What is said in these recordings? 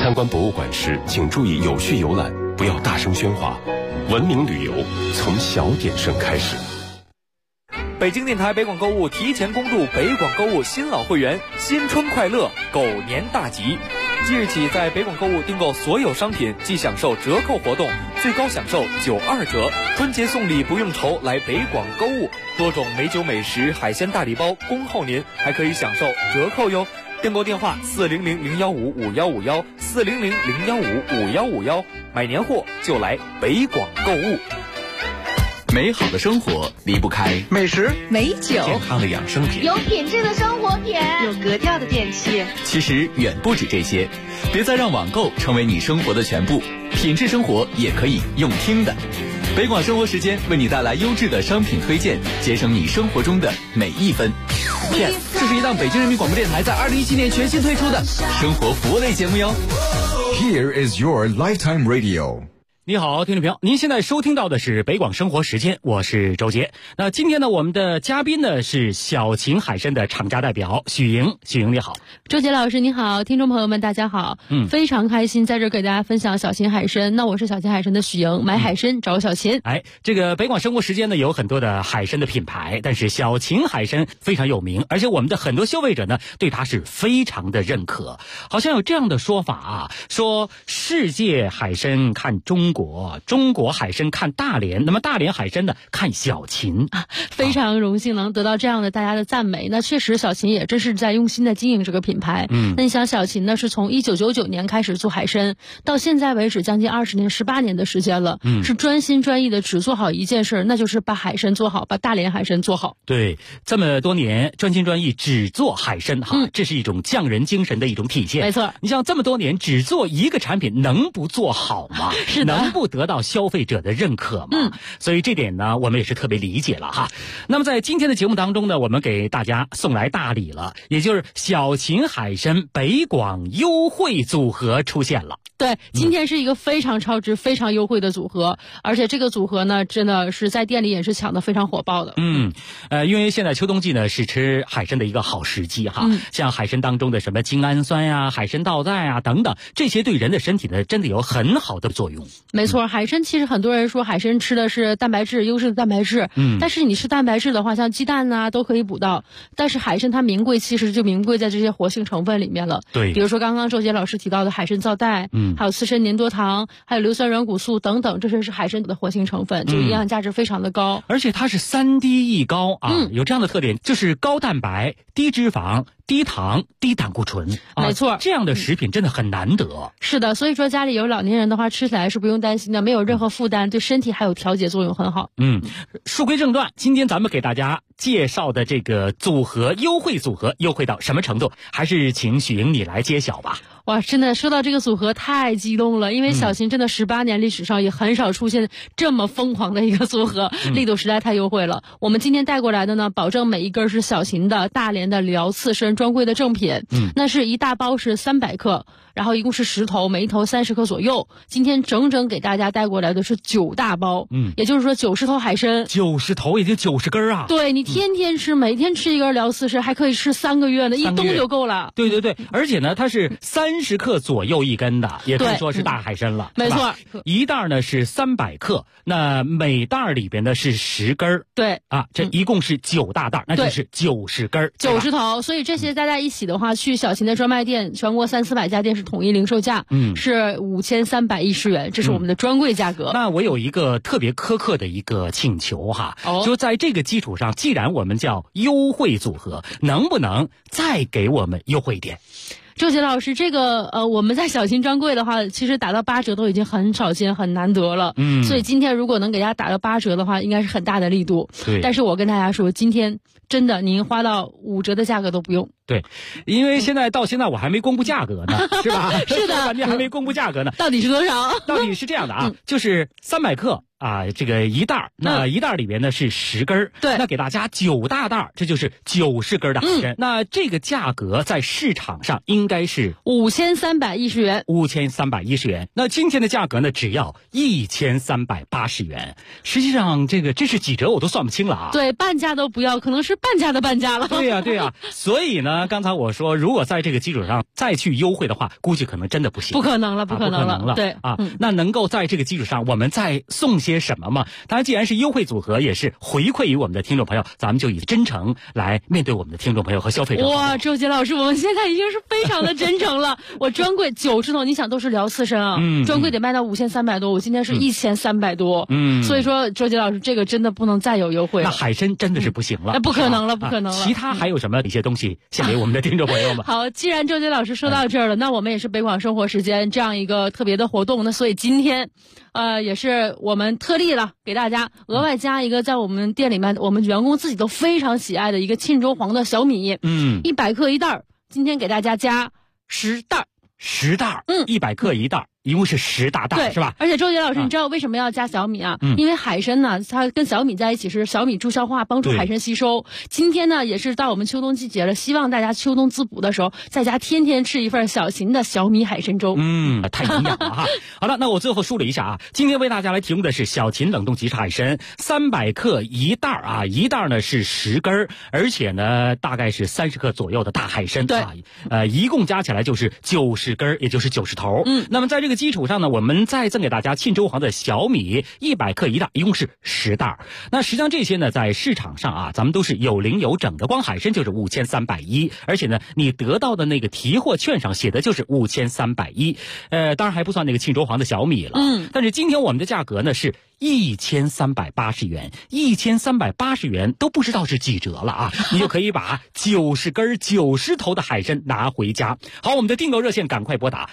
参观博物馆时，请注意有序游览，不要大声喧哗。文明旅游从小点声开始。 北京电台北广购物提前公布北广购物新老会员，新春快乐，狗年大吉！即日起，在北广购物订购所有商品即享受折扣活动，最高享受92折。春节送礼不用愁，来北广购物，多种美酒美食、海鲜大礼包恭候您，还可以享受折扣哟。订购电话400-015-5151，400-015-5151，买年货就来北广购物。 美好的生活离不开美食、 美酒、 健康的养生品， 有品质的生活品， 有格调的电器。 其实远不止这些，别再让网购成为你生活的全部，品质生活也可以用听的。北广生活时间为你带来优质的商品推荐，节省你生活中的每一分。Yes， 这是一档北京人民广播电台在2017年全新推出的生活服务类节目哟。 Here is your Lifetime Radio。 你好，听众朋友，您现在收听到的是北广生活时间，我是周杰。那今天呢，我们的嘉宾呢是小秦海参的厂家代表许莹。许莹你好。 周杰老师你好，听众朋友们大家好。非常开心在这给大家分享小秦海参。那我是小秦海参的许莹，买海参找小秦。 这个北广生活时间呢有很多的海参的品牌，但是小秦海参非常有名，而且我们的很多消费者呢对它是非常的认可。好像有这样的说法啊，说世界海参看中国，中国海参看大连，那么大连海参呢看小秦啊。非常荣幸能得到这样的大家的赞美。那确实小秦也真是在用心的经营这个品牌。那你想小秦呢是从1999年开始做海参，到现在为止将近20年18年的时间了。是专心专意的只做好一件事，那就是把海参做好，把大连海参做好。 对，这么多年专心专意只做海参哈，这是一种匠人精神的一种体现。 没错， 你像这么多年只做一个产品，能不做好吗？ 是的， 能不得到消费者的认可吗？所以这点呢我们也是特别理解了哈。那么在今天的节目当中呢，我们给大家送来大礼了，也就是小秦海参北广优惠组合出现了。 对，今天是一个非常超值非常优惠的组合，而且这个组合呢真的是在店里也是抢得非常火爆的。 因为现在秋冬季呢是吃海参的一个好时机哈。像海参当中的什么精氨酸呀、海参皂苷啊等等，这些对人的身体呢真的有很好的作用。 没错，海参其实很多人说海参吃的是蛋白质，优质的蛋白质。但是你吃蛋白质的话，像鸡蛋啊都可以补到，但是海参它名贵其实就名贵在这些活性成分里面了。 对， 比如说刚刚周杰老师提到的海参皂苷，还有刺参粘多糖，还有硫酸软骨素等等，这些是海参的活性成分，就营养价值非常的高。 而且它是3低一高啊，有这样的特点，就是高蛋白、低脂肪、低糖、低胆固醇。 没错， 这样的食品真的很难得。 是的，所以说家里有老年人的话，吃起来是不用担心的，没有任何负担，对身体还有调节作用很好。 书归正传，今天咱们给大家介绍的这个组合优惠组合优惠到什么程度，还是请许莹你来揭晓吧。 哇，真的说到这个组合太激动了，因为小秦真的18年历史上也很少出现这么疯狂的一个组合，力度实在太优惠了。我们今天带过来的呢，保证每一根是小秦的大连的辽刺参专柜的正品。那是一大包是300克，然后一共是10头，每一头30克左右。今天整整给大家带过来的是9大包，也就是说90头海参 ，90头也就90根啊。 对，你天天吃，每天吃一根辽刺参，还可以吃3个月呢，一冬就够了。 对，而且呢，它是30克左右一根的，也可以说是大海参了。 没错， 一袋呢是300克，那每袋里边呢是10根。 对啊，这一共是9大袋，那就是90根 ，90头。所以这些加在一起的话，去小秦的专卖店，全国300-400家店是统一零售价，是5310元，这是我们的专柜价格。 那我有一个特别苛刻的一个请求哈，就在这个基础上，既然我们叫优惠组合，能不能再给我们优惠一点？ 周杰老师，这个我们在小秦专柜的话，其实打到8折都已经很少见、很难得了。所以今天如果能给大家打到8折的话，应该是很大的力度。 对， 但是我跟大家说，今天真的您花到5折的价格都不用。 对，因为到现在我还没公布价格呢，是吧？ 是的， 你还没公布价格呢。 到底是多少？ 到底是这样的啊，就是300克这个一袋，那一袋里边呢是10根， 对， 那给大家9大袋，这就是90根的海参。那这个价格在市场上应该是 5310元 ，5310元。那今天的价格呢，只要1380元。实际上，这是几折我都算不清了啊。 对，半价都不要，可能是半价的半价了。 对呀。所以呢，刚才我说，如果在这个基础上再去优惠的话，估计可能真的不行。 不可能了。对啊，那能够在这个基础上，我们再送些什么吗？当然，既然是优惠组合，也是回馈于我们的听众朋友，咱们就以真诚来面对我们的听众朋友和消费者。 哇，周杰老师，我们现在已经是非常的真诚了。我专柜90头，你想都是聊刺身啊，专柜得卖到5300多，我今天是1300多，所以说周杰老师，这个真的不能再有优惠了。 那海参真的是不行了， 不可能了。 其他还有什么一些东西献给我们的听众朋友们？ 好，既然周杰老师说到这儿了，那我们也是北广生活时间这样一个特别的活动，那所以今天，也是我们特例了，给大家额外加一个在我们店里面我们员工自己都非常喜爱的一个沁州黄的小米，100克一袋，今天给大家加10袋 ，10袋，100克一袋。一共是10大袋，是吧？ 而且周杰老师，你知道为什么要加小米啊？因为海参呢，它跟小米在一起是小米助消化，帮助海参吸收。今天呢，也是到我们秋冬季节了，希望大家秋冬滋补的时候，在家天天吃一份小型的小米海参粥。 太营养了哈。好了，那我最后梳理一下啊，今天为大家来提供的是小秦冷冻即食海参，300克一袋啊，一袋呢是10根，而且呢大概是30克左右的大海参， 对， 一共加起来就是90根，也就是90头。那么在这个基础上呢，我们再赠给大家沁州黄的小米100克一袋，一共是10袋。那实际上这些呢，在市场上啊，咱们都是有零有整的，光海参就是5310，而且呢，你得到的那个提货券上写的就是5310，当然还不算那个沁州黄的小米了。但是今天我们的价格呢是1380元，1380元都不知道是几折了啊！你就可以把90根90头的海参拿回家。好，我们的订购热线赶快拨打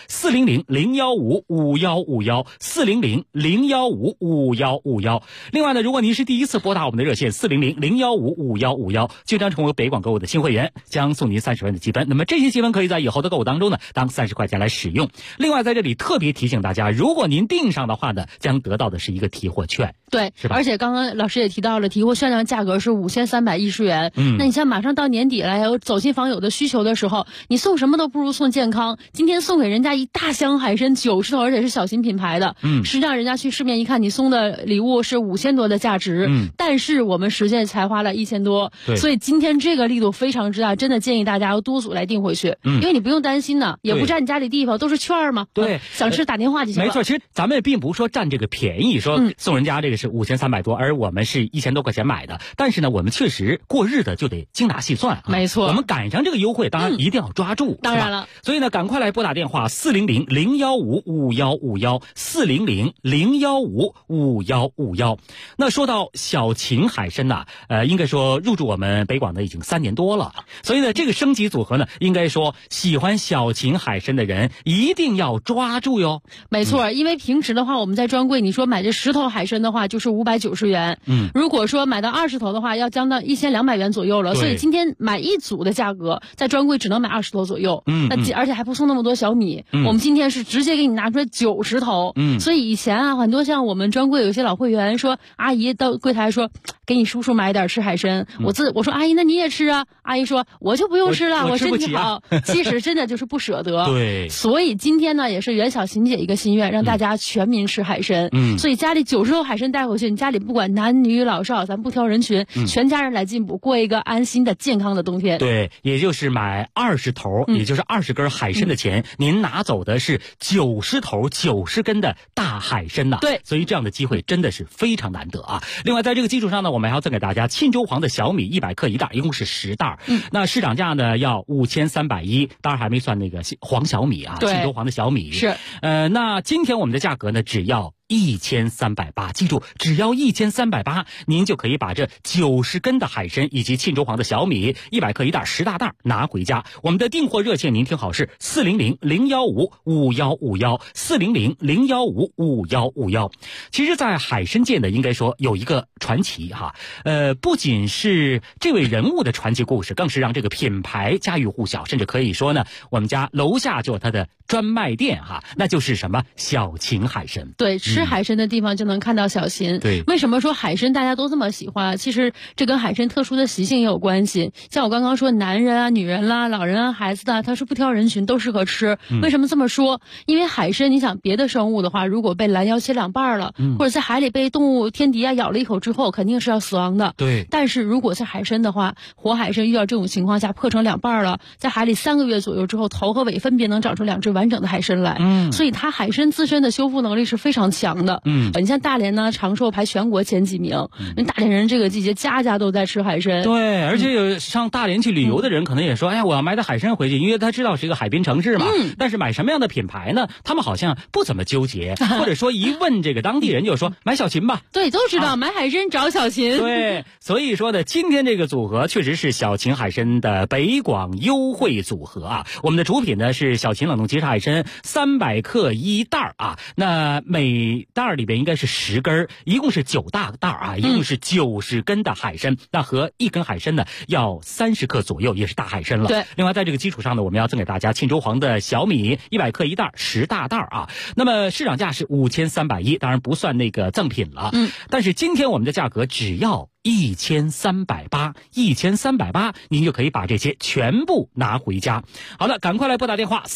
400-015-5151，400-015-5151。另外呢，如果您是第一次拨打我们的热线400-015-5151，就将成为北广购物的新会员，将送您30元的积分。那么这些积分可以在以后的购物当中呢，当30块钱来使用。另外在这里特别提醒大家，如果您订上的话呢，将得到的是一个提货券， 对， 是吧？ 而且刚刚老师也提到了，提货券的价格是5310元。那你像马上到年底了，有走亲访友的需求的时候，你送什么都不如送健康。今天送给人家一大箱海参90头，而且是小型品牌的。实际上人家去市面一看，你送的礼物是5000多的价值，但是我们实际才花了1000多。所以今天这个力度非常之大，真的建议大家要多组来订回去，因为你不用担心呢，也不占你家里地方，都是券嘛。 对， 想吃打电话就行了。 没错，其实咱们并不是说占这个便宜，说送人家这个是5300多，而我们是1000多块钱买的。但是呢，我们确实过日子就得精打细算啊。 没错， 我们赶上这个优惠，当然一定要抓住。 当然了， 所以呢，赶快来拨打电话400-015-5151，400-015-5151。那说到小秦海参呐，应该说入驻我们北广的已经3年多了。所以呢，这个升级组合呢，应该说喜欢小秦海参的人一定要抓住哟。 没错，因为平时的话，我们在专柜你说买这10头海参的话，就是590元。如果说买到20头的话，要将到1200元左右了。所以今天买一组的价格，在专柜只能买20头左右。而且还不送那么多小米。我们今天是直接给你拿出来90头。所以以前啊，很多像我们专柜有些老会员说，阿姨到柜台说，给你叔叔买点吃海参。我说阿姨，那你也吃啊？阿姨说我就不用吃了，我身体好。其实真的就是不舍得。 对。 所以今天呢，也是袁小琴姐一个心愿，让大家全民吃海参。所以家里90头海参带回去，你家里不管男女老少，咱不挑人群，全家人来进补，过一个安心的健康的冬天。 对，也就是买20头，也就是20根海参的钱，您拿走的是90头90根的大海参呐。 对， 所以这样的机会真的是非常难得啊。另外在这个基础上呢，我们还要赠给大家沁州黄的小米100克一袋，一共是10袋。那市场价呢要5310，当然还没算那个黄小米啊，沁州黄的小米是。 那今天我们的价格呢只要1380，记住，只要1380，您就可以把这90根的海参以及沁州黄的小米100克一袋10大袋拿回家。我们的订货热线您听好是400-015-5151，400-015-5151。其实在海参界呢，应该说有一个传奇哈，不仅是这位人物的传奇故事，更是让这个品牌家喻户晓，甚至可以说呢，我们家楼下就有它的专卖店哈，那就是什么小秦海参。 对， 吃海参的地方就能看到小芹。 对， 为什么说海参大家都这么喜欢？其实这跟海参特殊的习性也有关系。像我刚刚说，男人啊、女人啦、老人啊、孩子啊，他是不挑人群，都适合吃。为什么这么说？因为海参，你想别的生物的话，如果被拦腰切两半了，或者在海里被动物天敌啊咬了一口之后，肯定是要死亡的。 对。 但是如果是海参的话，活海参遇到这种情况下破成两半了，在海里3个月左右之后，头和尾分别能长出2只完整的海参来。所以它海参自身的修复能力是非常强的。你像大连呢，长寿排全国前几名。大连人这个季节家家都在吃海参。 对，而且有上大连去旅游的人可能也说，哎呀，我要买点海参回去，因为他知道是一个海滨城市嘛。但是买什么样的品牌呢？他们好像不怎么纠结，或者说一问这个当地人就说买小芹吧。 对，都知道买海参找小芹。 对，所以说呢，今天这个组合确实是小芹海参的北广优惠组合啊。我们的主品呢是小芹冷冻即食海参300克1袋啊，那每袋里边应该是10根，一共是9大袋啊，一共是90根的海参，那和1根海参呢要30克左右，也是大海参了。 对， 另外在这个基础上呢，我们要赠给大家沁州黄的小米100克1袋10大袋啊。那么市场价是5310，当然不算那个赠品了。但是今天我们的价格只要1380，1380，您就可以把这些全部拿回家。好的，赶快来拨打电话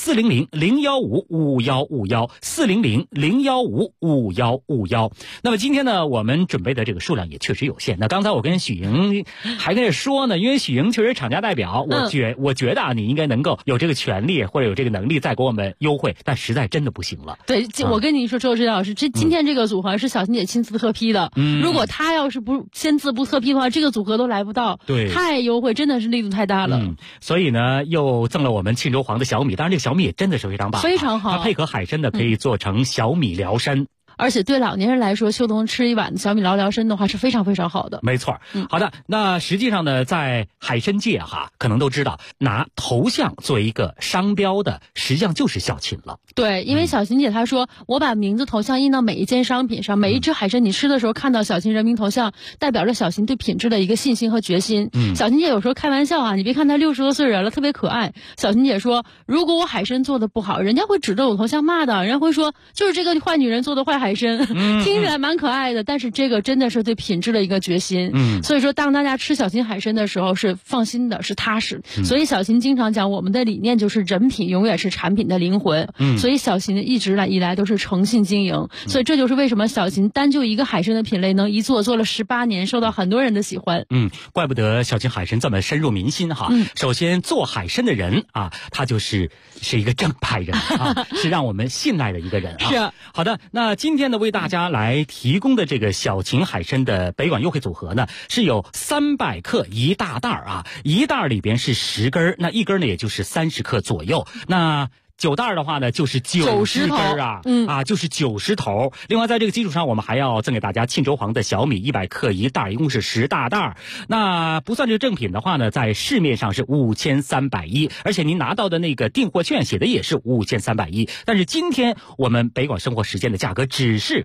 400-015-5151，400-015-5151。那么今天呢，我们准备的这个数量也确实有限。那刚才我跟许莹还跟着说呢，因为许莹确实厂家代表，我觉得啊，你应该能够有这个权利或者有这个能力再给我们优惠，但实在真的不行了。 对，我跟你说，周老师，今天这个组合是小芹姐亲自特批的。如果她要是不签字不特批的话，这个组合都来不到。 对， 太优惠，真的是力度太大了。 所以呢，又赠了我们沁州黄的小米，当然这个小米也真的是非常棒， 非常好。 它配合海参的可以做成小米辽参。 而且对老年人来说，秋冬吃一碗小米辽参的话是非常非常好的。 没错。好的，那实际上呢，在海参界可能都知道，拿头像作为一个商标的，实际上就是小芹了。 对，因为小芹姐她说，我把名字头像印到每一件商品上，每一只海参你吃的时候看到小芹人名头像，代表着小芹对品质的一个信心和决心。小芹姐有时候开玩笑啊，你别看她60多岁人了，特别可爱。小芹姐说，如果我海参做的不好，人家会指着我头像骂的，人家会说就是这个坏女人做的坏海参。听起来蛮可爱的，但是这个真的是对品质的一个决心。所以说当大家吃小芹海参的时候是放心的，是踏实。所以小芹经常讲，我们的理念就是人品永远是产品的灵魂。所以小芹一直以来都是诚信经营。所以这就是为什么小芹单就一个海参的品类能一做了18年，受到很多人的喜欢。 怪不得小芹海参这么深入民心哈。首先做海参的人啊，他是一个正派人啊，是让我们信赖的一个人啊。 是。 好的，那今天呢为大家来提供的这个小芹海参的北广优惠组合呢，是有300克1大袋啊，一袋里边是10根，那一根呢也就是30克左右。那9袋的话呢，就是90根啊，就是90头。另外，在这个基础上，我们还要赠给大家沁州黄的小米100克1袋，一共是10大袋。那不算这个正品的话呢，在市面上是5310，而且您拿到的那个订货券写的也是5310。但是今天我们北广生活时间的价格只是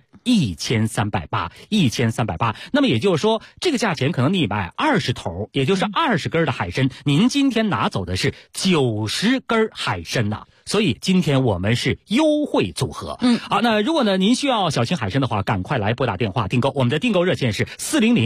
1380，1380。那么也就是说，这个价钱可能你买20头，也就是20根的海参，您今天拿走的是90根海参呐。所以今天我们是优惠组合。好，那如果呢您需要小芹海参的话，赶快来拨打电话订购。我们的订购热线是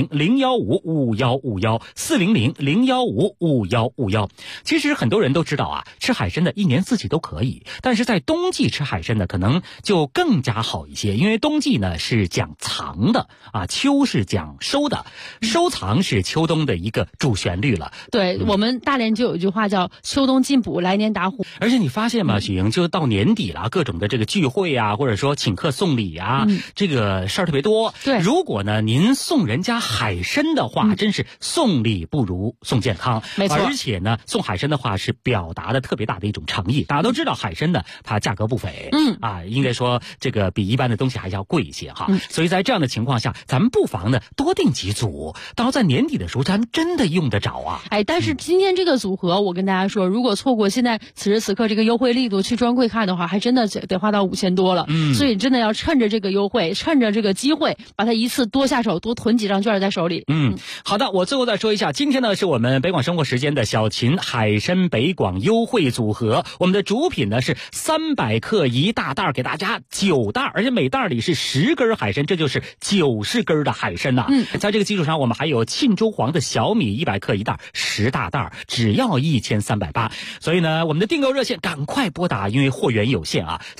400-015-5151，400-015-5151。其实很多人都知道啊，吃海参的一年四季都可以，但是在冬季吃海参呢，可能就更加好一些，因为冬季呢是讲藏的啊，秋是讲收的，收藏是秋冬的一个主旋律了。 对，我们大连就有一句话叫秋冬进补，来年打虎。 而且你发现吗，许莹，就到年底了，各种的这个聚会啊，或者说请客送礼啊，这个事儿特别多。 对， 如果呢您送人家海参的话，真是送礼不如送健康。 没错。 而且呢，送海参的话是表达的特别大的一种诚意。大家都知道海参呢，它价格不菲，应该说这个比一般的东西还要贵一些哈。所以在这样的情况下，咱们不妨呢多订几组，到在年底的时候，咱们真的用得着啊。 但是今天这个组合，我跟大家说，如果错过现在此时此刻这个优惠力力度去专柜看的话，还真的得花到5000多了。所以真的要趁着这个优惠，趁着这个机会，把它一次多下手，多囤几张券在手里。 好的，我最后再说一下，今天呢是我们北广生活时间的小秦海参北广优惠组合，我们的主品呢是300克一大袋，给大家9袋，而且每袋里是10根海参，这就是90根的海参呐。在这个基础上，我们还有沁州黄的小米100克一袋，10大袋，只要1380。所以呢，我们的订购热线赶快拨打，因为货源有限啊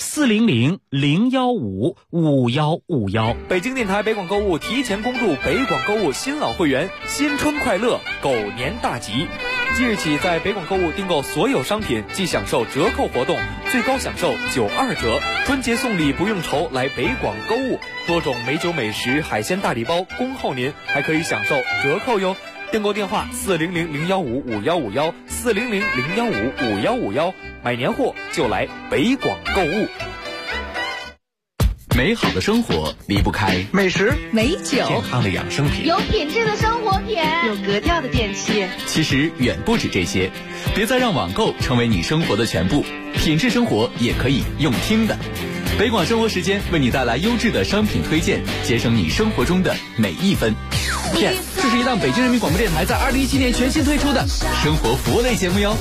，400-015-5151。 北京电台北广购物提前恭祝北广购物新老会员新春快乐，狗年大吉！即日起，在北广购物订购所有商品即享受折扣活动，最高享受92折。春节送礼不用愁，来北广购物，多种美酒美食、海鲜大礼包恭候您，还可以享受折扣哟。订购电话400-015-5151，400-015-5151，买年货就来北广购物。 美好的生活离不开美食、 美酒、 健康的养生品， 有品质的生活品， 有格调的电器。 其实远不止这些，别再让网购成为你生活的全部，品质生活也可以用听的。北广生活时间为你带来优质的商品推荐，节省你生活中的每一分。 这是一档北京人民广播电台在2017年全新推出的生活服务类节目哟。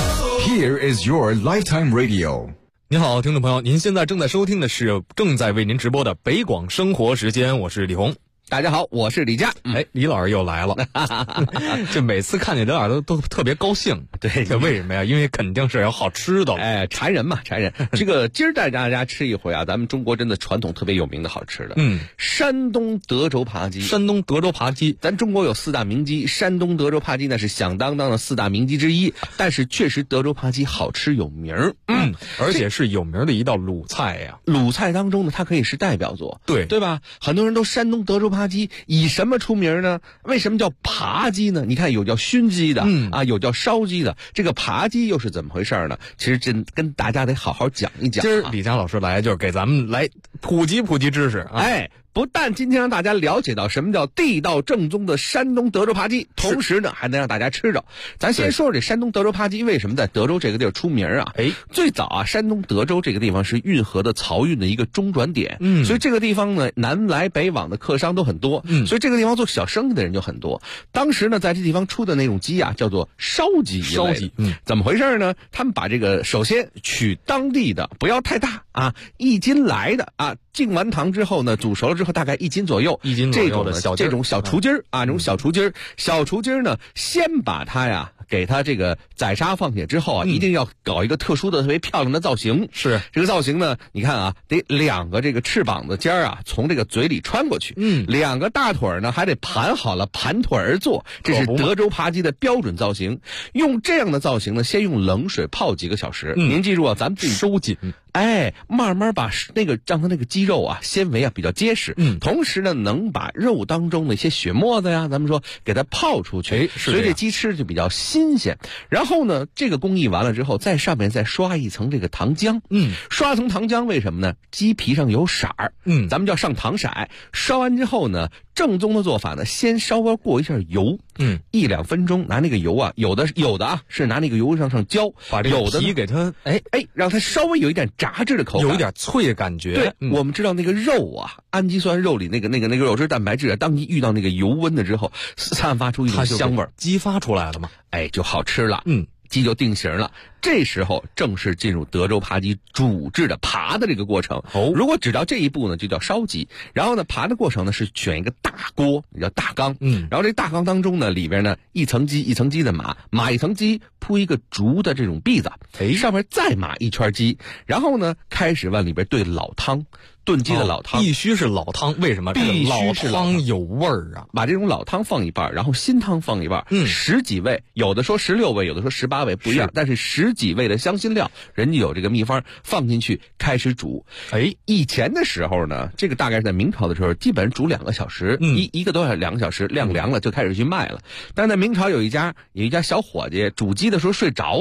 Here is your lifetime radio。 您好，听众朋友，您现在正在收听的是正在为您直播的北广生活时间，我是李红。 大家好，我是李佳。 李老师又来了，这每次看见李老师都特别高兴。 对， 这为什么呀？因为肯定是有好吃的。 馋人嘛，馋人。这个今儿带大家吃一回啊，咱们中国真的传统特别有名的好吃的。山东德州扒鸡。 山东德州扒鸡， 咱中国有4大名鸡，山东德州扒鸡呢是响当当的4大名鸡之一。但是确实德州扒鸡好吃有名儿。 而且是有名的一道鲁菜呀。 鲁菜当中呢，它可以是代表作，对吧？很多人都山东德州扒鸡以什么出名呢？为什么叫扒鸡呢？你看有叫熏鸡的，有叫烧鸡的，这个扒鸡又是怎么回事呢？其实真跟大家得好好讲一讲。 今儿李佳老师来就是给咱们来普及知识啊。 不但今天让大家了解到什么叫地道正宗的山东德州扒鸡，同时呢还能让大家吃着。咱先说说这山东德州扒鸡为什么在德州这个地儿出名啊？最早啊，山东德州这个地方是运河的漕运的一个中转点，所以这个地方呢南来北往的客商都很多，所以这个地方做小生意的人就很多。当时呢，在这地方出的那种鸡啊，叫做烧鸡。怎么回事呢？他们把这个首先取当地的，不要太大啊，1斤来的啊，进完糖之后呢，煮熟了之后大概1斤左右，这种小雏鸡儿啊，这种小雏鸡儿呢，先把它呀给它这个宰杀放血之后啊，一定要搞一个特殊的特别漂亮的造型。 是这个造型呢，你看啊，得2个这个翅膀的尖儿啊从这个嘴里穿过去，2个大腿呢还得盘好了，盘腿而坐，这是德州扒鸡的标准造型。用这样的造型呢，先用冷水泡几个小时。您记住啊，咱们自己收紧。 慢慢把让它那个鸡肉啊纤维啊比较结实，同时呢能把肉当中的一些血沫子呀，咱们说给它泡出去，所以这鸡吃就比较新鲜。然后呢，这个工艺完了之后，在上面再刷一层这个糖浆，刷一层糖浆为什么呢？鸡皮上有色儿，咱们叫上糖色。刷完之后呢，正宗的做法呢，先稍微过一下油，1-2分钟，拿那个油啊，有的啊是拿那个油上浇， 把这个皮给它让它稍微有一点炸制的口感， 有一点脆的感觉。 对，我们知道那个肉啊，氨基酸肉里那个肉质蛋白质啊，当你遇到那个油温了之后，散发出一种香味儿， 激发出来了嘛， 就好吃了。鸡就定型了。这时候正式进入德州扒鸡煮制的扒的这个过程。如果只到这一步呢，就叫烧鸡。然后呢，扒的过程呢是选一个大锅，叫大缸。然后这大缸当中呢，里边呢一层鸡一层鸡的码一层鸡，铺一个竹的这种篦子，上面再码一圈鸡，然后呢开始往里边兑老汤。炖鸡的老汤必须是老汤，为什么？ 必须是老汤有味儿啊！ 把这种老汤放一半，然后新汤放一半，10几味，有的说16味，有的说18味，不一样。但是10几味的香辛料，人家有这个秘方，放进去开始煮。以前的时候呢，这个大概是在明朝的时候，基本煮2个小时，一个多小时2个小时，晾凉了就开始去卖了。但在明朝有一家小伙计煮鸡的时候睡着了。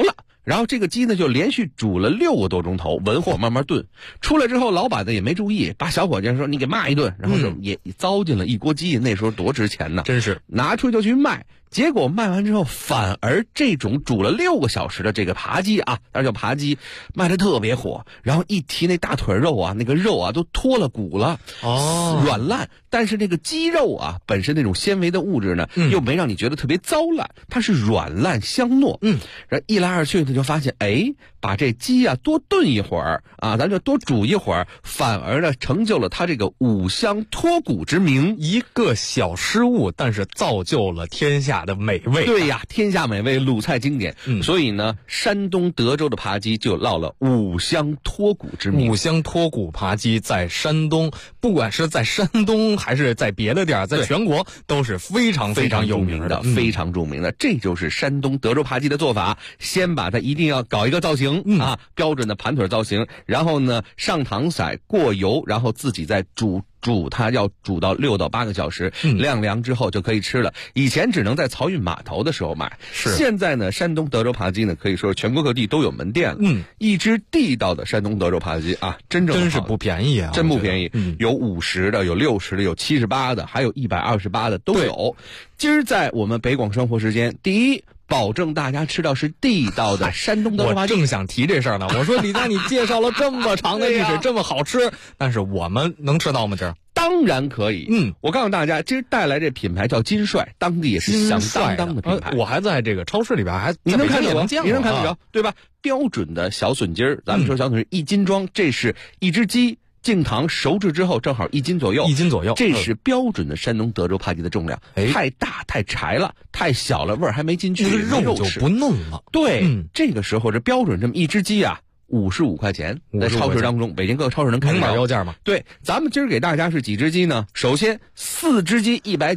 然后这个鸡呢就连续煮了6个多钟头，文火慢慢炖。出来之后，老板呢也没注意，把小伙计说你给骂一顿，然后就也糟践了一锅鸡，那时候多值钱呢， 真是拿出去就去卖。结果卖完之后，反而这种煮了6个小时的这个扒鸡啊，那叫扒鸡，卖得特别火。然后一提那大腿肉啊，那个肉啊都脱了骨了，软烂。但是那个鸡肉啊，本身那种纤维的物质呢，又没让你觉得特别糟烂，它是软烂香糯。然后一来二去呢，就发现把这鸡啊多炖一会儿啊，咱就多煮一会儿，反而呢成就了它这个五香脱骨之名。 一个小失误，但是造就了天下的美味。 对呀，天下美味，鲁菜经典。所以呢，山东德州的扒鸡就落了五香脱骨之名。 五香脱骨扒鸡在山东，不管是在山东还是在别的地儿，在全国都是非常非常有名的， 非常著名的。这就是山东德州扒鸡的做法，先把它一定要搞一个造型啊，标准的盘腿造型，然后呢上糖色过油，然后自己再煮它，要煮到6到8个小时，晾凉之后就可以吃了。以前只能在漕运码头的时候买，现在呢，山东德州扒鸡呢，可以说全国各地都有门店了。一只地道的山东德州扒鸡啊，真是不便宜啊， 真不便宜。有50的，有60的，有78的，还有128的都有。今儿在我们北广生活时间，第一，保证大家吃到是地道的山东德州扒鸡。 我正想提这事儿呢。我说李佳，你介绍了这么长的历史，这么好吃，但是我们能吃到吗？今儿当然可以。我告诉大家，今儿带来这品牌叫金帅，当地也是响当当的品牌。 我还在这个超市里边你能看得着， 你能看得着，对吧？标准的小笋筋儿，咱们说小笋筋1斤装，这是一只鸡。净糖熟制之后正好1斤左右，这是标准的山东德州扒鸡的重量。太大太柴了，太小了味儿还没进去， 肉就不嫩了。 对，这个时候这标准这么一只鸡啊，55块钱，在超市当中，北京各个超市能看到标价吗？ 对，咱们今儿给大家是几只鸡呢？首先4只鸡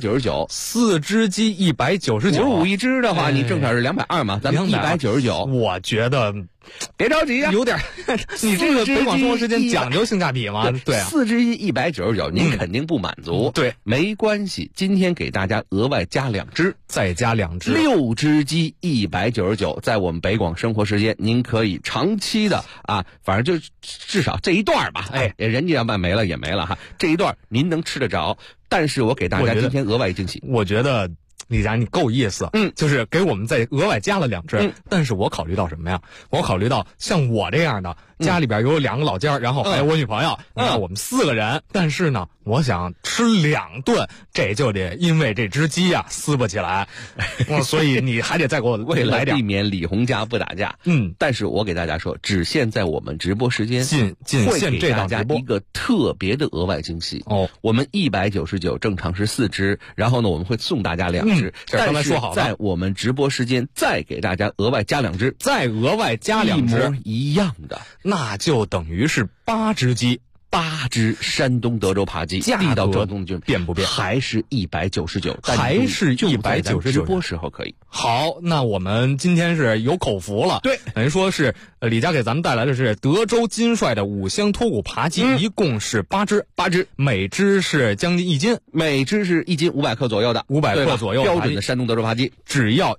199，4 只鸡199，55 一只的话，你正常是220嘛，咱们199。 我觉得。 别着急呀， 有点，你这个北广生活时间讲究性价比吗？对啊， 4只鸡199，您肯定不满足。 对， 没关系，今天给大家额外加2只， 再加2只 ，6只鸡199，在我们北广生活时间，您可以长期的啊，反正就至少这一段吧，人家要卖没了也没了哈，这一段您能吃得着。但是我给大家今天额外惊喜， 我觉得。李佳，你够意思，就是给我们再额外加了2只，但是我考虑到什么呀？我考虑到像我这样的，家里边有2个老家，然后还有我女朋友，你看我们4个人，但是呢，我想吃2顿，这就得因为这只鸡啊撕不起来，所以你还得再给我为了来点， 避免李红家不打架。但是我给大家说，只限在我们直播时间， 会给大家一个特别的额外惊喜哦。我们199正常是4只，然后呢，我们会送大家2只。 刚才说好了， 在我们直播时间再给大家额外加2只， 再额外加2只， 一模一样的， 那就等于是8只鸡。 8只山东德州扒鸡，地道正宗就变不变？ 还是199， 还是199， 直播时候可以。 好，那我们今天是有口福了。 对， 等于说是李佳给咱们带来的是德州金帅的五香脱骨扒鸡，一共是8只，每只是将近1斤， 每只是1斤500克左右的 ，500克左右标准的山东德州扒鸡， 只要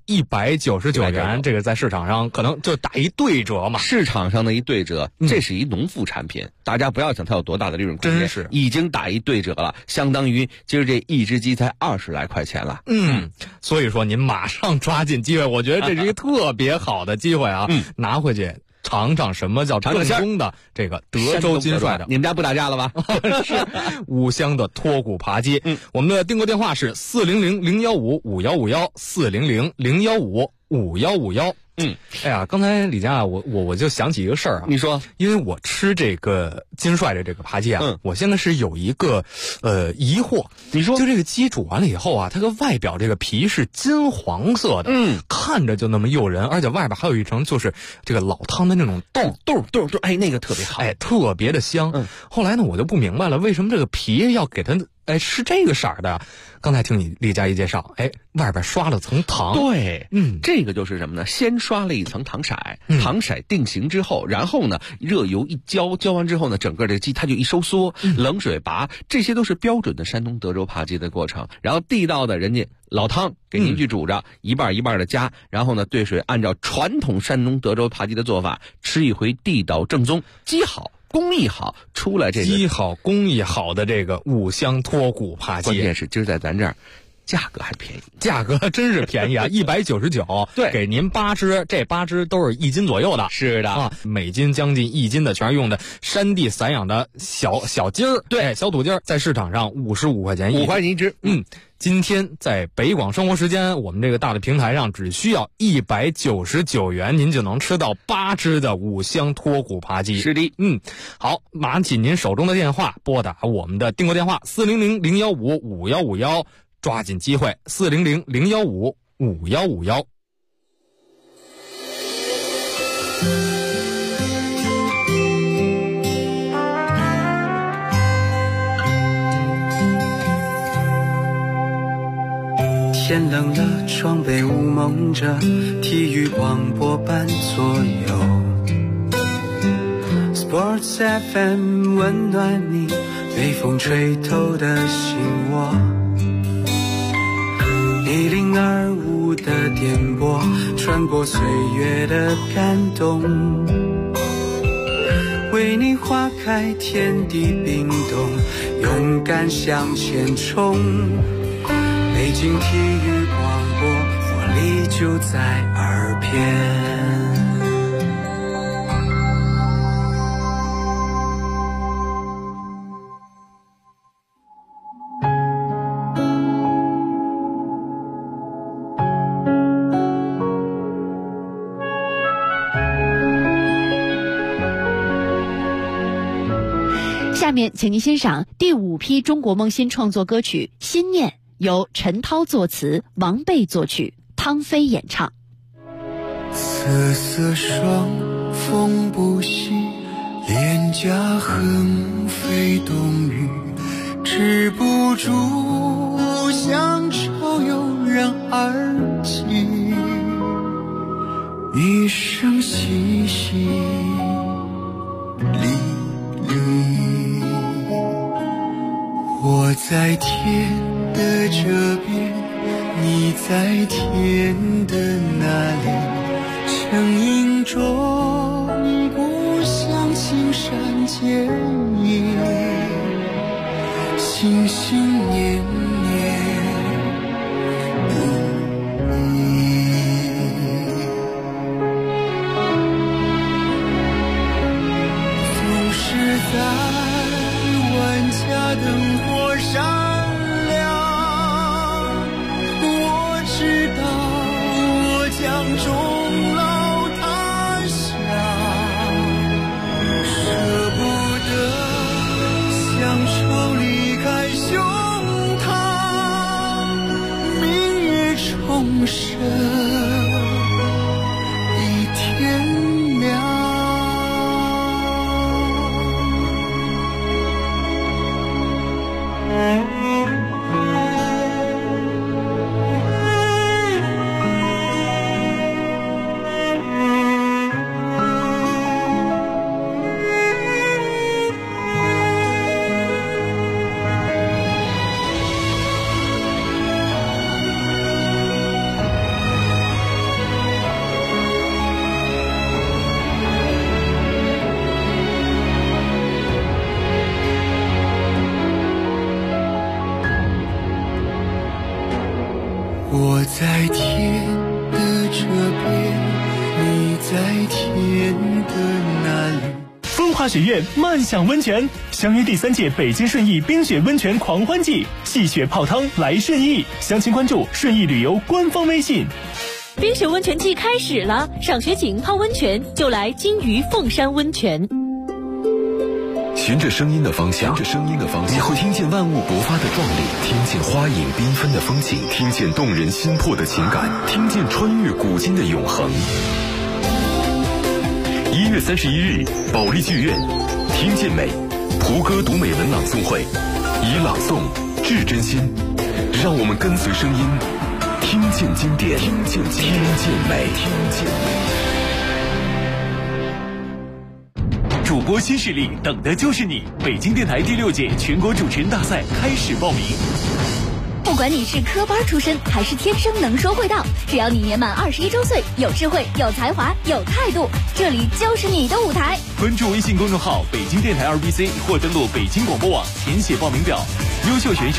199元，这个在市场上可能就打一对折嘛。 市场上的一对折，这是一农副产品，大家不要想它有多大的利润空间， 真是已经打一对折了，相当于今儿这一只鸡才20来块钱了。 所以说您马上抓紧机会，我觉得这是一个特别好的机会啊，拿回去尝尝什么叫正宗的这个德州金帅的。 你们家不打架了吧？ 是五香的脱骨扒鸡。我们的订购电话是400-015-5151，400-015-5151。哎呀，刚才李佳，我就想起一个事儿啊。 你说， 因为我吃这个金帅的这个扒鸡啊，我现在是有一个疑惑。 你说， 就这个鸡煮完了以后啊，它个外表这个皮是金黄色的，看着就那么诱人，而且外边还有一层就是这个老汤的那种豆，哎，那个特别好， 哎， 特别的香。后来呢，我就不明白了，为什么这个皮要给它哎，是这个色儿的。刚才听你丽佳一介绍，哎，外边刷了层糖。 对，这个就是什么呢？先刷了一层糖色，糖色定型之后，然后呢，热油一浇，浇完之后呢，整个这个鸡它就一收缩，冷水拔，这些都是标准的山东德州扒鸡的过程。然后地道的人家老汤给您去煮着，一半一半的加，然后呢兑水，按照传统山东德州扒鸡的做法，吃一回地道正宗，鸡好。工艺好，出来这个鸡好工艺好的这个五香脱骨扒鸡， 关键是今儿在咱这儿价格还便宜， 价格真是便宜啊，199， 对， 给您8只，这8只都是1斤左右的， 是的啊，每斤将近1斤的，全是用的山地散养的小鸡儿， 对， 小土鸡儿，在市场上55块钱 5块钱一只， 今天在北广生活时间，我们这个大的平台上只需要199元，您就能吃到8只的五香脱骨扒鸡。 是的， 好，拿起您手中的电话，拨打我们的订购电话400-015-5151，抓紧机会400-015-5151。 天冷了，窗被雾蒙着，体育广播伴左右。Sports FM 温暖你被风吹透的心窝。1025的电波穿过岁月的感动，为你花开天地冰冻，勇敢向前冲。北京体育广播，活力就在耳边。 下面请您欣赏第5批中国梦新创作歌曲《心念》，由陈涛作词，王贝作曲，汤飞演唱。 瑟瑟双风不息，脸颊横飞冬雨，止不住乡愁油然而起，一生淅淅沥沥。我在天的这边，你在天的那里，成影中故乡青山见影，心心念念依依。总是在万家灯火闪亮，我知道我将终老他乡，舍不得乡愁离开胸膛，明月重生一天亮。我在天的这边，你在天的那里。 风华学院漫享温泉，相约第3届北京顺义冰雪温泉狂欢季，戏雪泡汤来顺义，详情关注顺义旅游官方微信。 冰雪温泉季开始了，赏雪景泡温泉就来金鱼凤山温泉。 循着声音的方向，你会听见万物勃发的壮丽，听见花影缤纷的风景，听见动人心魄的情感，听见穿越古今的永恒。1月31日，保利剧院，听见美，蒲歌读美文朗诵会，以朗诵至真心。让我们跟随声音，听见经典，听见美，听见美。 主播新势力，等的就是你！北京电台第6届全国主持人大赛开始报名。 不管你是科班出身还是天生能说会道，只要你年满21周岁，有智慧、有才华、有态度，这里就是你的舞台。 关注微信公众号北京电台2BC 或登录北京广播网，填写报名表。优秀选手